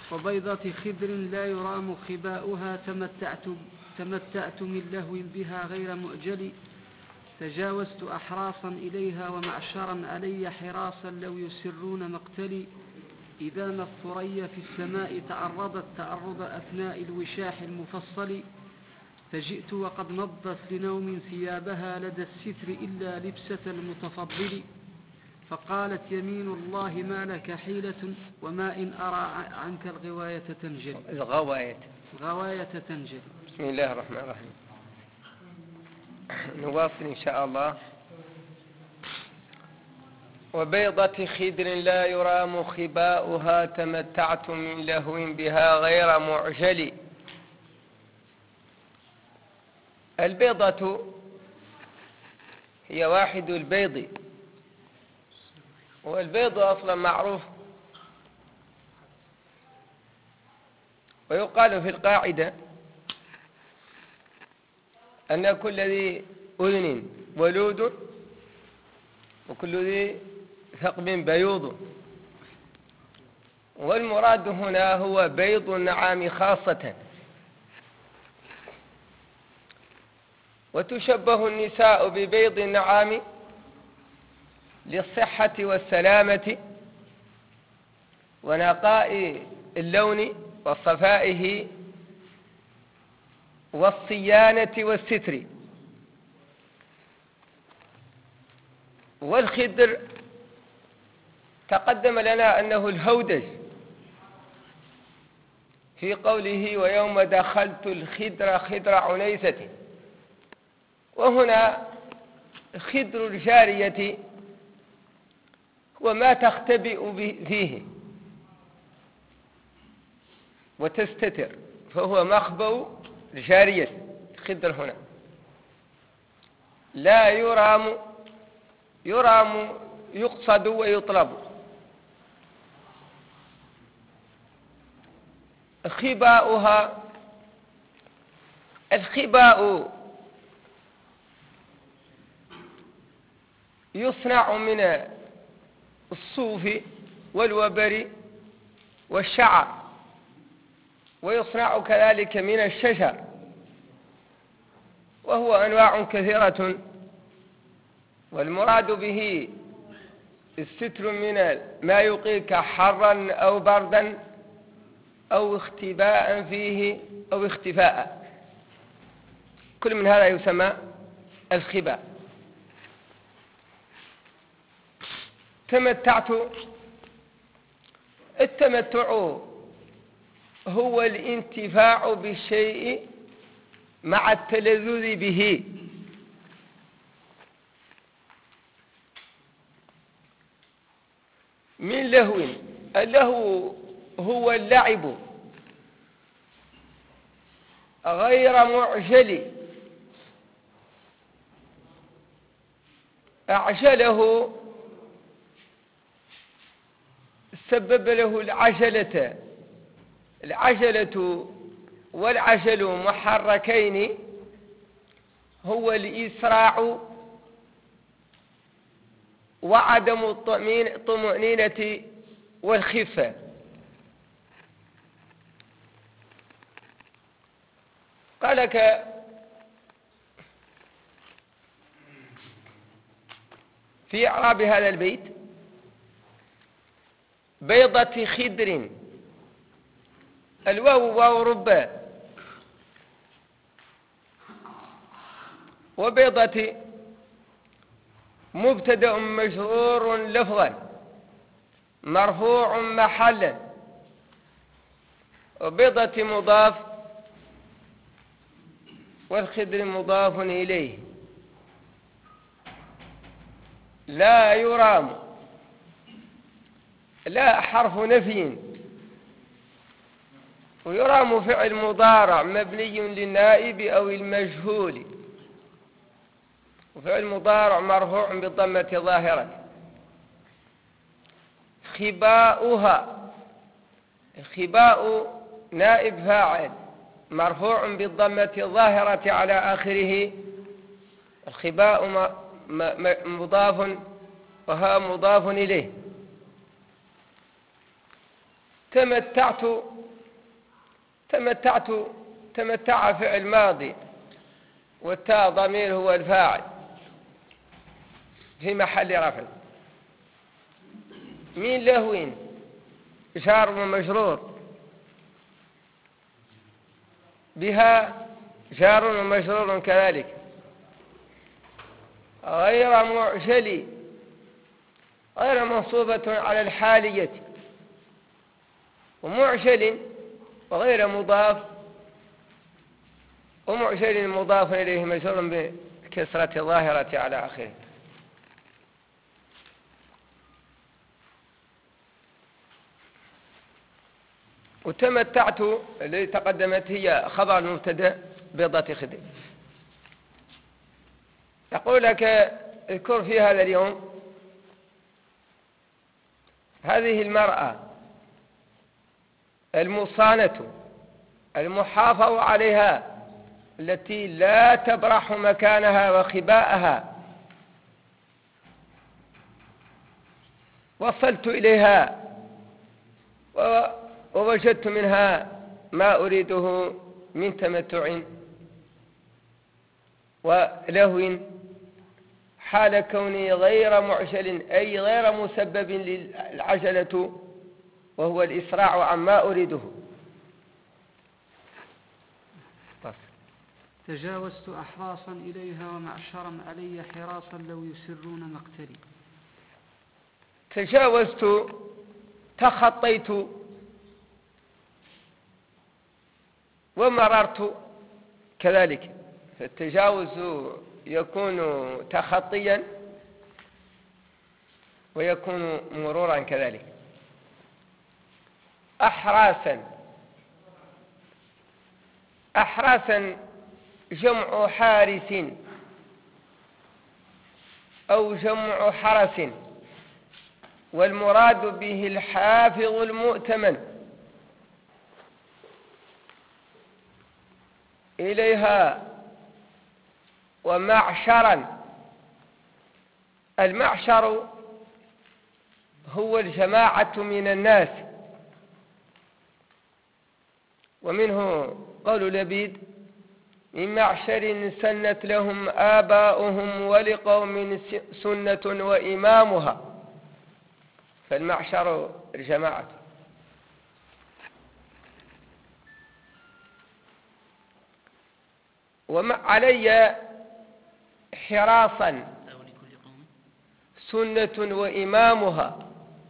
وبيضة خضر لا يرام خباؤها تمتعت من لهو بها غير مؤجل. تجاوزت أحراسا إليها ومعشرا علي حراسا لو يسرون مقتلي. إذا ما الثريا في السماء تعرضت تعرض أثناء الوشاح المفصل. فجئت وقد نضت لنوم ثيابها لدى الستر إلا لبسة المتفضل. فقالت يمين الله ما لك حيلة وما إن أرى عنك الغواية تنجلي. بسم الله الرحمن الرحيم. نواصل إن شاء الله. وبيضة خدر لا يرام خباؤها تمتعت من لهو بها غير معجل. البيضة هي واحد البيض، والبيض أصلا معروف، ويقال في القاعدة أن كل ذي أذن ولود وكل ذي ثقب بيوض. والمراد هنا هو بيض النعام خاصة. وتشبه النساء ببيض النعام للصحة والسلامة ونقاء اللون وصفائه والصيانة والستر. والخدر تقدم لنا أنه الهودج في قوله ويوم دخلت الخدر خدر عنيسة. وهنا خدر الجارية وما تختبئ فيه وتستتر، فهو مخبأ الجارية. خدر هنا لا يرام يقصد ويطلب. خباؤها، الخباء يصنع من الصوف والوبر والشعر، ويصنع كذلك من الشجر، وهو أنواع كثيرة. والمراد به الستر من ما يقيك حرا أو بردا أو اختباء فيه أو اختفاء. كل من هذا يسمى الخباء. التمتع هو الانتفاع بالشيء مع التلذذ به. من لهو، اللهو هو اللعب غير معجل. أعجله سبب له العجلة والعجل محركين، هو الإسراع وعدم الطمأنينة والخفة. قال لك في إعراب هذا البيت بيضة خدر، الواو واو ربا، وبيضة مبتدأ مجرور لفظا مرفوع محلا، وبيضة مضاف، والخدر مضاف إليه. لا يرام، لا حرف نفي، ويرام فعل مضارع مبني للنائب أو المجهول، وفعل مضارع مرفوع بالضمة ظاهرة. خباؤها، خباء نائب فاعل مرفوع بالضمة الظاهرة على آخره. الخباء مضاف وها مضاف إليه. تمتعت تمتع فعل ماضي، والتاء ضمير هو الفاعل في محل رفع. من لهو جار ومجرور، بها جار ومجرور كذلك، غير معجل، غير منصوبة على الحالية، ومعجل وغير مضاف، ومعجل مضاف إليه مجرور بكسرة ظاهرة على آخره. وتمتعت التي تقدمت هي خبر المبتدا بيضة خدر. يقول لك اذكر في هذا اليوم هذه المرأة المصانة المحافظ عليها التي لا تبرح مكانها وخباءها، وصلت إليها ووجدت منها ما أريده من تمتع ولهو، حال كوني غير معجل أي غير مسبب للعجلة، وهو الإسراع عما أريده. تجاوزت أحراصا إليها ومعشرا علي حراسا لو يسرون مقتلي. تجاوزت تخطيت ومررت كذلك، فالتجاوز يكون تخطيا ويكون مرورا كذلك. أحراسا جمع حارس أو جمع حرس، والمراد به الحافظ المؤتمن. إليها ومعشرا، المعشر هو الجماعة من الناس، ومنه قول لبيد: من معشر سنت لهم آباؤهم ولقوم سنة وإمامها، فالمعشر الجماعة. علي حراسا سنة وإمامها،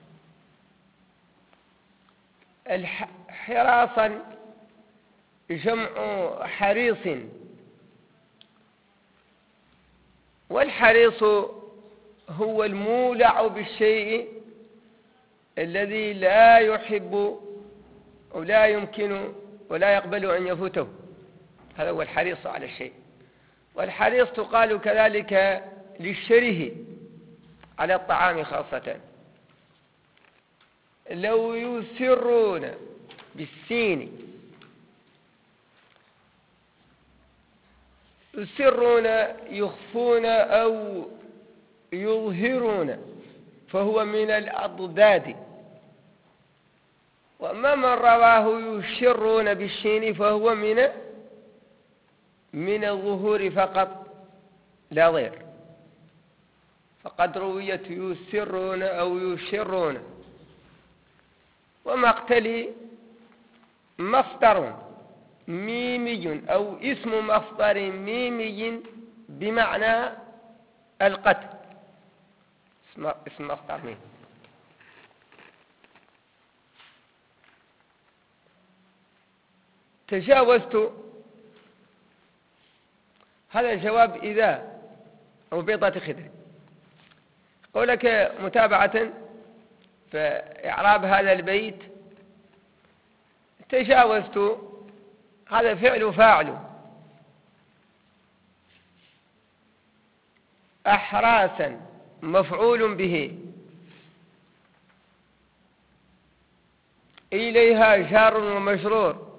حراسا جمع حريص، والحريص هو المولع بالشيء الذي لا يحب ولا يمكن ولا يقبل أن يفوته، هذا هو الحريص على الشيء. والحريص تقال كذلك للشره على الطعام خاصة. لو يسرون بالسين، يسرون يخفون أو يظهرون، فهو من الأضداد. وأما من رواه يشرون بالشين فهو من الظهور فقط لا غير، فقد رويت يسرون أو يشرون. ومقتلي مصدر ميمي أو اسم مصدر ميمي بمعنى القتل، اسم مصدر ميمي. تجاوزت، هذا الجواب إذا أو بيضة خدر. قولك متابعة فإعراب هذا البيت: تجاوزت هذا فعل فاعل، أحراسا مفعول به، إليها جار ومجرور،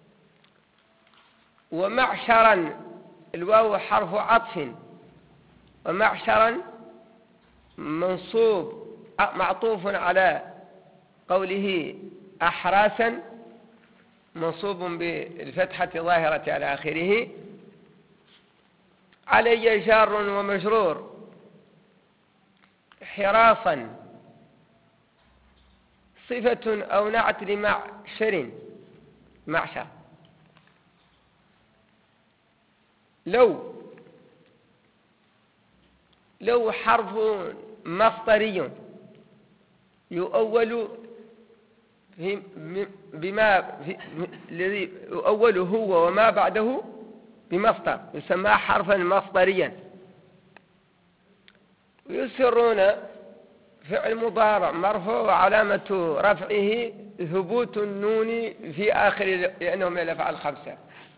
ومعشرا الواو حرف عطف، ومعشرا منصوب معطوف على قوله أحراسا منصوب بالفتحة ظاهرة على آخره. علي جار ومجرور. حراسا صفة أو نعت لمعشر، معشر. لو حرف مصدري يؤول الذي يؤول هو وما بعده بمصدر يسمى حرفا مصدريا. ويسرون فعل مضارع مرفوع وعلامة رفعه ثبوت النون في آخر لأنه من الأفعال الخمسة.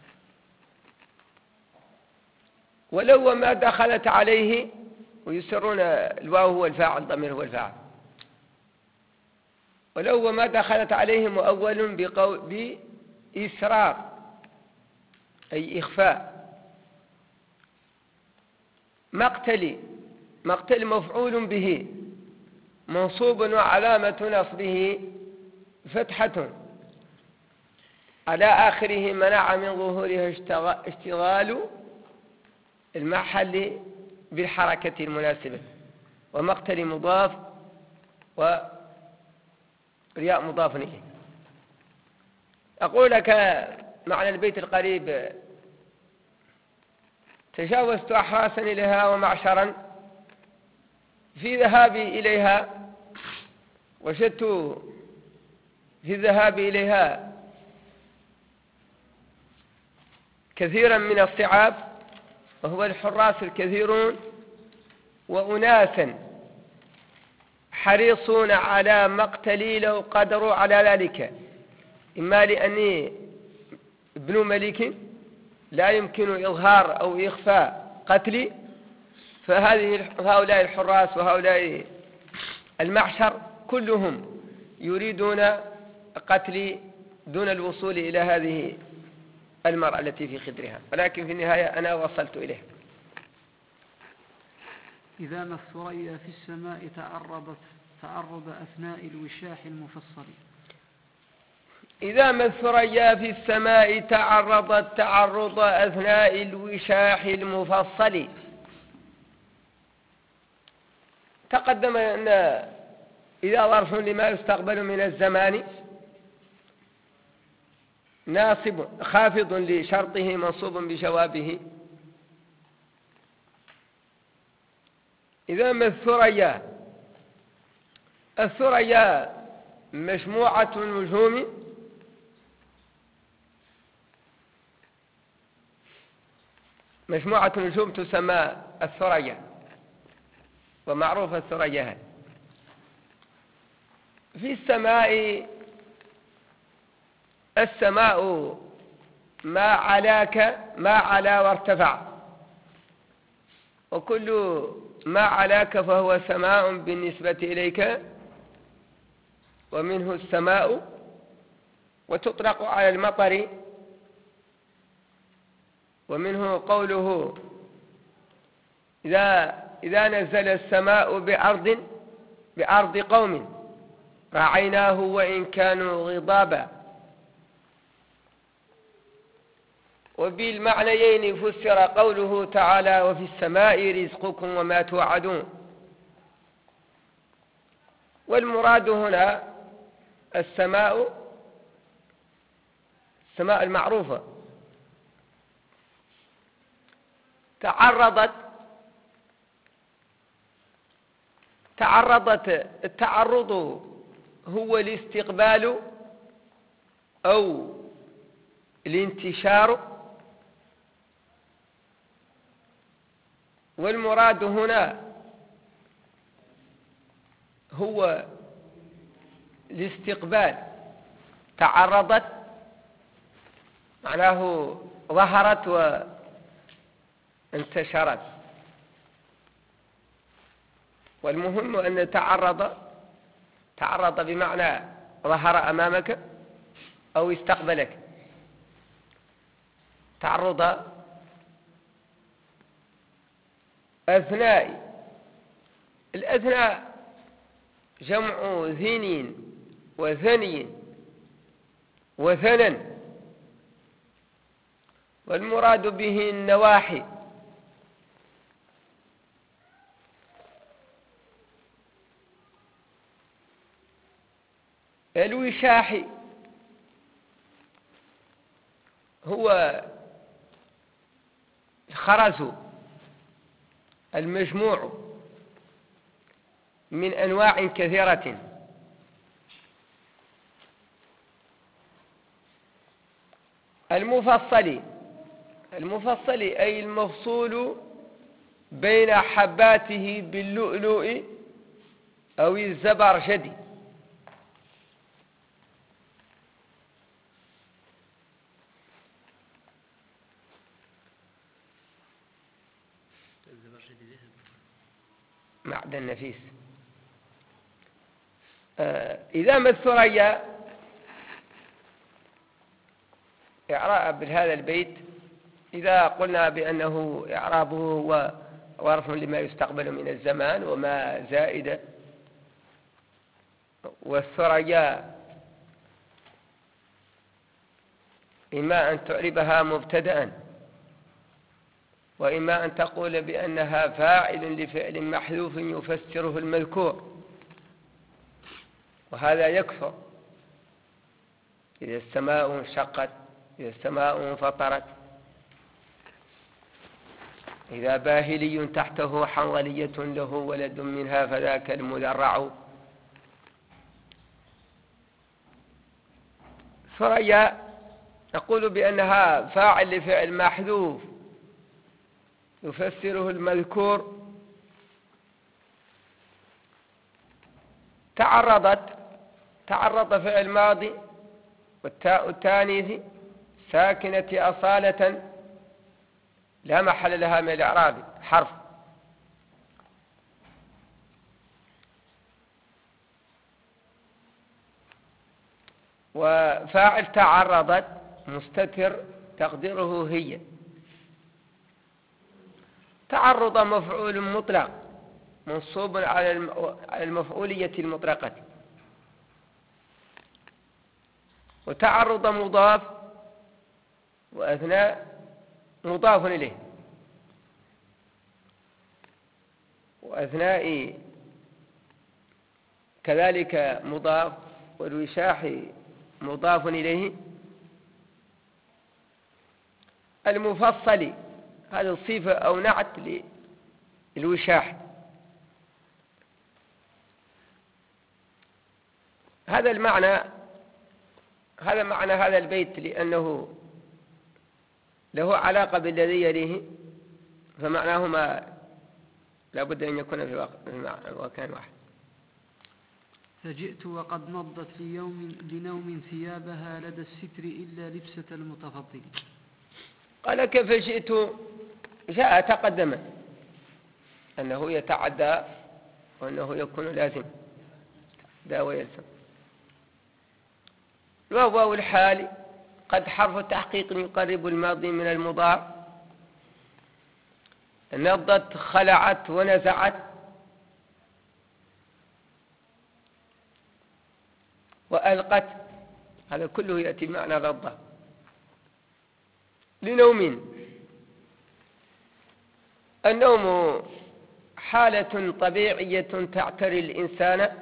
ولو وما دخلت عليه، ويسرون الواو هو الفاعل، ضمير هو الفاعل. ولو وما دخلت عليه مؤول بإسرار أي إخفاء. مقتل مفعول به منصوب وعلامة نصبه فتحة على آخره منع من ظهورها اشتغال المحل بالحركة المناسبة. ومقتل مضاف ورياء مضاف إليه. أقول لك معنى البيت القريب: تجاوزت أحراسا إليها ومعشرا. في ذهابي إليها وجدت في ذهابي إليها كثيرا من الصعاب، وهو الحراس الكثيرون، وأناسا حريصون على مقتلي لو قدروا على ذلك، إما لأني ابن ملك لا يمكن إظهار أو إخفاء قتلي، فهؤلاء الحراس وهؤلاء المعشر كلهم يريدون قتلي دون الوصول إلى هذه المرأة التي في خدرها، ولكن في النهاية أنا وصلت إليها. إذا ما الثريا في السماء تعرض أثناء الوشاح المفصل. إذا ما الثريا في السماء تعرضت تعرض أثناء الوشاح المفصل. تقدم أن إذا ظرف لما يستقبل من الزمان ناصب خافض لشرطه منصوب بجوابه. إذا ما الثريا مجموعة النجوم تسمى الثريا، ومعروف الثريا في السماء. السماء ما علا وارتفع، وكل ما علاك فهو سماء بالنسبة إليك، ومنه السماء. وتطلق على المطر، ومنه قوله إذا نزل السماء بأرض قوم رعيناه وإن كانوا غضابا. وبالمعنيين فسر قوله تعالى: وفي السماء رزقكم وما توعدون. والمراد هنا السماء المعروفة. تعرضت التعرض هو الاستقبال أو الانتشار. والمراد هنا هو الاستقبال. تعرضت معناه ظهرت وانتشرت. والمهم أن تعرض بمعنى ظهر أمامك أو استقبلك. تعرض أثناء. الأثناء جمع ذين وثني وثنا، والمراد به النواحي، الوشاح هو الخرز المجموع من أنواع كثيرة، المفصل أي المفصول بين حباته باللؤلؤ أو الزبرجد. معدن نفيس. إذا ما الثريا إعراب هذا البيت، إذا قلنا بأنه إعرابه هو ظرف لما يستقبل من الزمان وما زائدة، والثريا إما أن تعربها مبتدأ، وإما أن تقول بأنها فاعل لفعل محذوف يفسره المذكور، وهذا يكثر. إذا السماء انشقت، إذا السماء انفطرت، إذا باهلي تحته حنظلية له ولد منها فذاك المذرع. ثريا نقول بأنها فاعل لفعل محذوف يفسره المذكور، تعرض فعل ماضي والتاء التانيث ساكنة أصالة لا محل لها من الإعراب حرف، وفاعل تعرضت مستتر تقديره هي. تعرض مفعول مطلق منصوب على المفعولية المطلقة، وتعرض مضاف وأثناء مضاف إليه، وأثناء كذلك مضاف، والوشاح مضاف إليه. المفصل هذا صفة أو نعت للوشاح. هذا معنى هذا البيت، لأنه له علاقة بالذي يليه، فمعناهما لا بد أن يكون في مكان واحد. فجئت وقد نضت لنوم ثيابها لدى الستر إلا لبسة المتفضل. قال كيف جئت، جاء تقدم أنه يتعدى وأنه يكون لازم دا ويلزم. وواو الحال قد حرف تحقيق يقرب الماضي من المضارع. نضت خلعت ونزعت، وألقت، هذا كله يأتي بمعنى نضة. لنوم، النوم حالة طبيعية تعتري الإنسان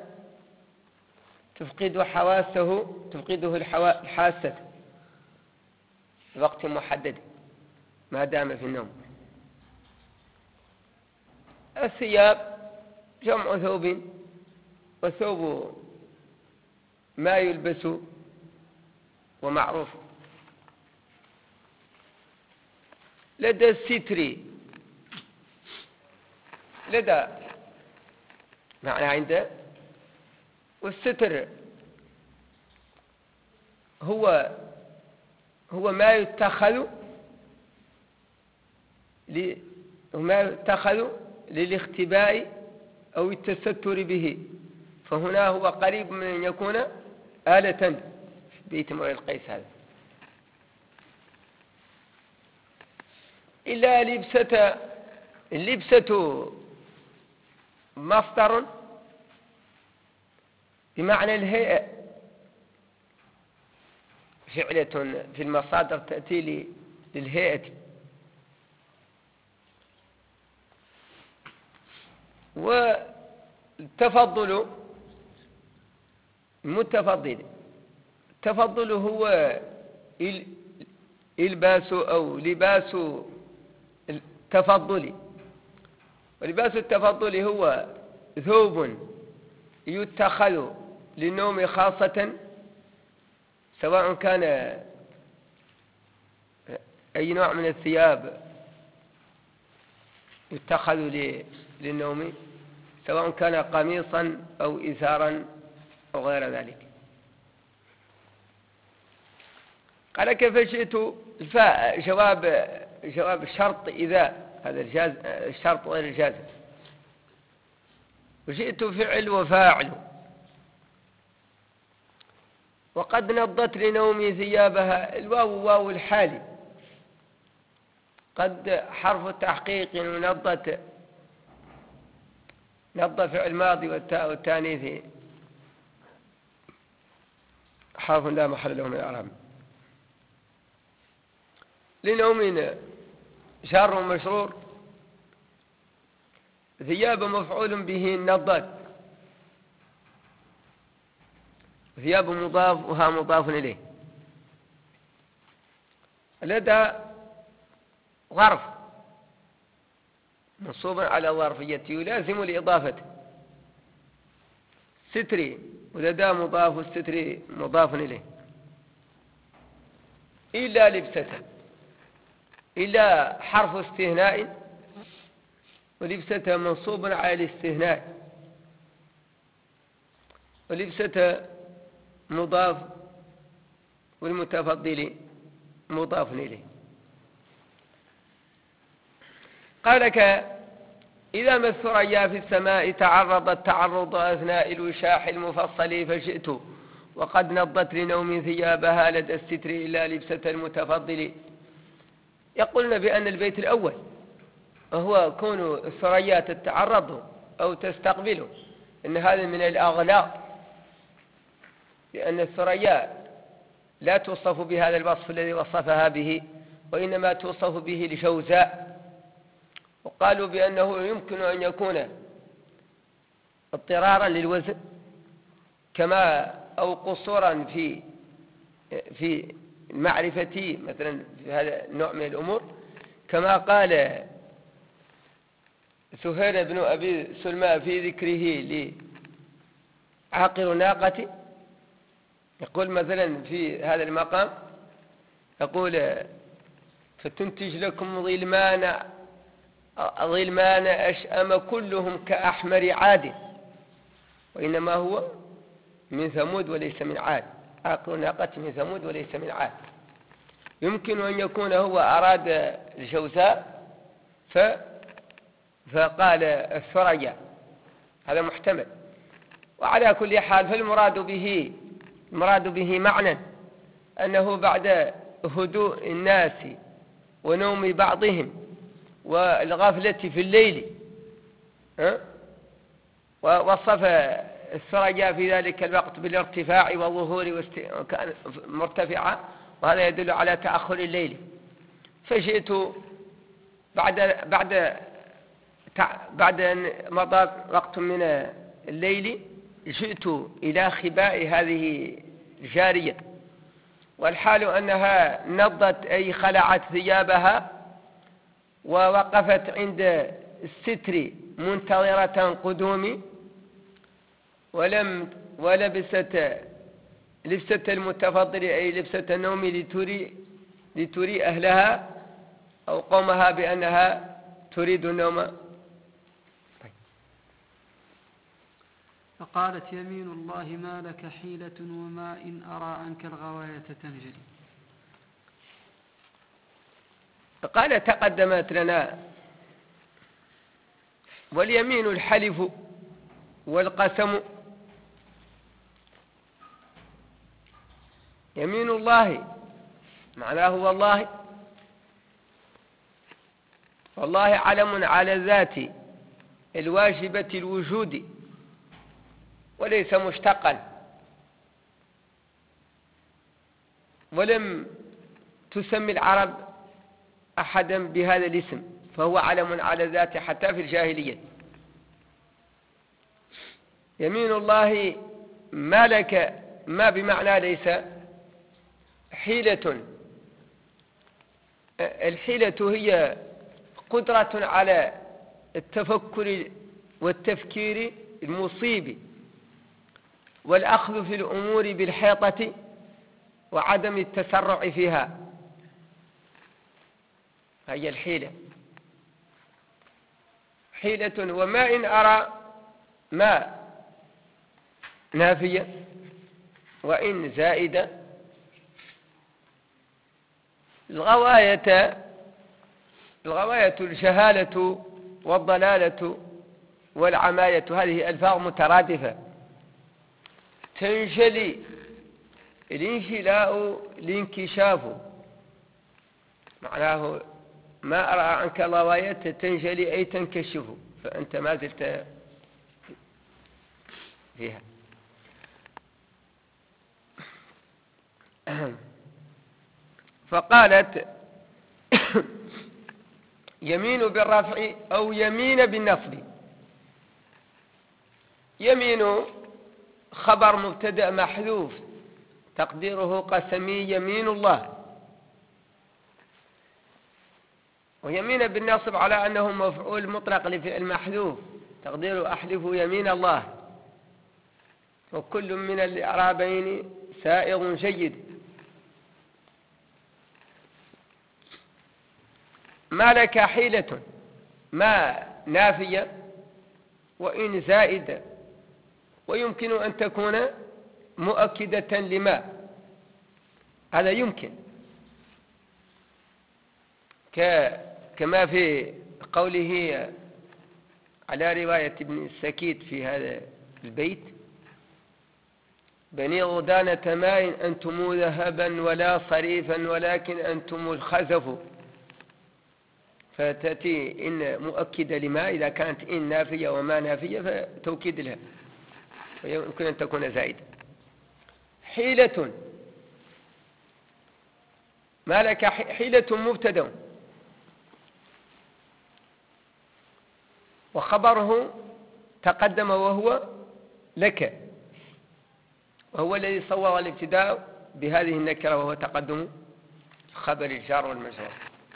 تفقده الحاسة في وقت محدد ما دام في النوم. الثياب جمع ثوب، والثوب ما يلبس ومعروف. لدى الستر، لدى معنى عنده، والستر هو ما يتخذ للاختباء أو التستر به، فهنا هو قريب من أن يكون آلة في بيت امرئ القيس هذا. إلا اللبسة مصدر بمعنى الهيئة، فعلة في المصادر تأتي للهيئة. والتفضل المتفضل، التفضل هو إلباس أو لباس التفضل. ولباس التفضل هو ثوب يتخذ للنوم خاصة، سواء كان أي نوع من الثياب يتخذ للنوم، سواء كان قميصا أو إزارا أو غير ذلك. قال كيف شئت الفاء جواب الشرط إذا، هذا الشرط غير الجازم. وجئت فعل وفاعل. وقد نضت لنومي ثيابها، الواو واو الحالي، قد حرف تحقيق ونضت، نض فعل ماضي والتاء والتانيث حرف لا محل له من الإعراب. لنوم شر مشرور، ثياب مفعول به نضت، ثياب مضاف وها مضاف إليه. لدى ظرف منصوب على ظرفية يلازم الإضافة، ستري ولدى مضاف والستري مضاف إليه. إلا لبسة، إلا حرف استثناء، ولبسة منصوب على الاستثناء، ولبسة مضاف والمتفضل مضاف إليه. قال لك إذا ما الثريا في السماء تعرضت تعرض أثناء الوشاح المفصل فشئت، وقد نضت لنوم ثيابها لدى الستر إلا لبسة المتفضل. يقولون بأن البيت الأول وهو كون الثريا تتعرض أو تستقبله، إن هذا من الأغلاط، لأن الثريا لا توصف بهذا الوصف الذي وصفها به، وإنما توصف به لجوزاء. وقالوا بأنه يمكن أن يكون اضطرارا للوزن كما أو قصورا في معرفتي مثلا في هذا النوع من الأمور، كما قال سهير بن أبي سلمى في ذكره لعاقر ناقة، يقول مثلا في هذا المقام، يقول فتنتج لكم ظلمان أشأم كلهم كأحمر عاد، وإنما هو من ثمود وليس من عاد، عاقر ناقة من ثمود وليس من عاد. يمكن أن يكون هو أراد الجوزاء فقال الثريا، هذا محتمل. وعلى كل حال فالمراد به معنى أنه بعد هدوء الناس ونوم بعضهم والغفلة في الليل، ووصف الثريا في ذلك الوقت بالارتفاع والظهور وكان مرتفعة، وهذا يدل على تأخر الليل. فجئت بعد أن مضى وقت من الليل، جئت إلى خباء هذه الجارية، والحال أنها نضت أي خلعت ثيابها ووقفت عند الستر منتظرة قدومي، ولبست لبسة المتفضل أي لبسة النوم لتري أهلها أو قومها بأنها تريد النوم. فقالت يمين الله ما لك حيلة وما إن أرى عنك الغواية تنجلي. فقال تقدمت لنا، واليمين الحلف والقسم. يمين الله معناه والله، والله علم على الذات الواجبة الوجود وليس مشتقا. ولم تسمي العرب أحدا بهذا الاسم، فهو علم على ذاته حتى في الجاهلية. يمين الله ما لك، ما بمعنى ليس. حيلة، الحيلة هي قدرة على التفكر والتفكير المصيب والأخذ في الأمور بالحيطة وعدم التسرع فيها، هي الحيلة. حيلة. وما إن أرى ما نافية وإن زائدة. الغواية الجهالة والضلالة والعماية، هذه ألفاظ مترادفة. تنجلي الانشلاء الانكشاف، معناه ما أرى عنك الغواية تنجلي أي تنكشف، فأنت ما زلت فيها. فقالت يمين بالرفع أو يمين بالنصب. يمين خبر مبتدأ محذوف تقديره قسمي يمين الله، ويمين بالنصب على أنه مفعول مطلق لفعل محذوف تقديره أحلف يمين الله، وكل من الإعرابين سائغ جيد. ما لك حيلة، ما نافية وإن زائدة، ويمكن أن تكون مؤكدة لما، هذا يمكن، كما في قوله على رواية ابن السكيت في هذا البيت: بني غدانة ماء أنتم ذهبا ولا صريفا ولكن أنتم الخزف، فتأتي إن مؤكدة لما إذا كانت إن نافية وما نافية فتوكيد لها، ويمكن أن تكون زائدة. حيلة، ما لك حيلة مبتدأ وخبره تقدم وهو لك، وهو الذي صور الابتداء بهذه النكرة وهو تقدم خبر الجار والمجرور.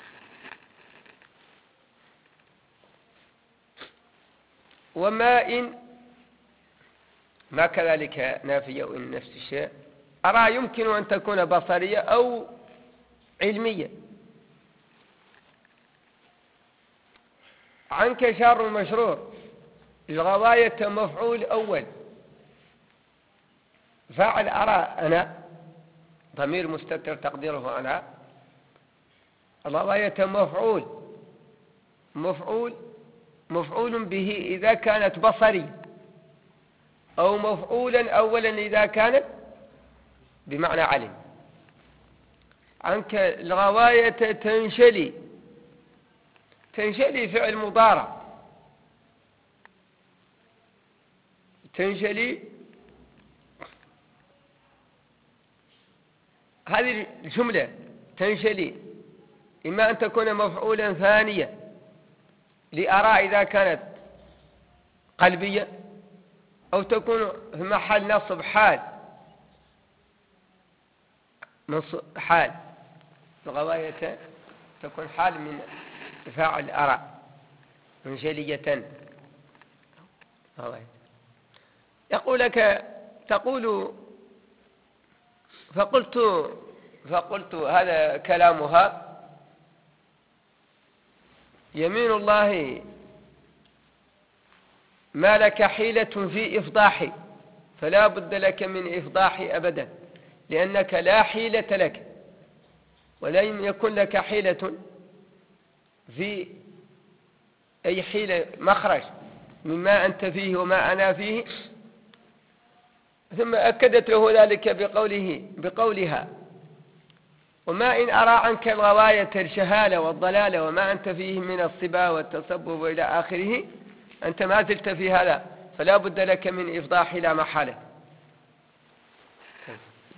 وما إن ما كذلك نافية وإن نفس الشيء. أرى يمكن أن تكون بصرية أو علمية. عنك جار مجرور، الغواية مفعول أول، فاعل أرى أنا ضمير مستتر تقديره أنا، الغواية مفعول به إذا كانت بصري، أو مفعولا أولا إذا كانت بمعنى علم. عنك الغواية تنشلي فعل مضارع، تنشلي هذه الجملة تنشلي إما أن تكون مفعولا ثانيا لأرى إذا كانت قلبية، أو تكون في محل نصب حال الغواية تكون حال من فاعل أرى منجلية. يقول لك تقول فقلت هذا كلامها. يمين الله ما لك حيلة في إفضاح، فلا بد لك من إفضاح أبدا، لأنك لا حيلة لك، ولن يكن لك حيلة في أي حيلة مخرج مما أنت فيه وما أنا فيه. ثم أكدت له ذلك بقولها: وما إن أرى عنك الغواية الجهالة والضلالة وما أنت فيه من الصبا والتسبب إلى آخره، أنت ما زلت في هذا، فلا بد لك من إفضاح لا محالة.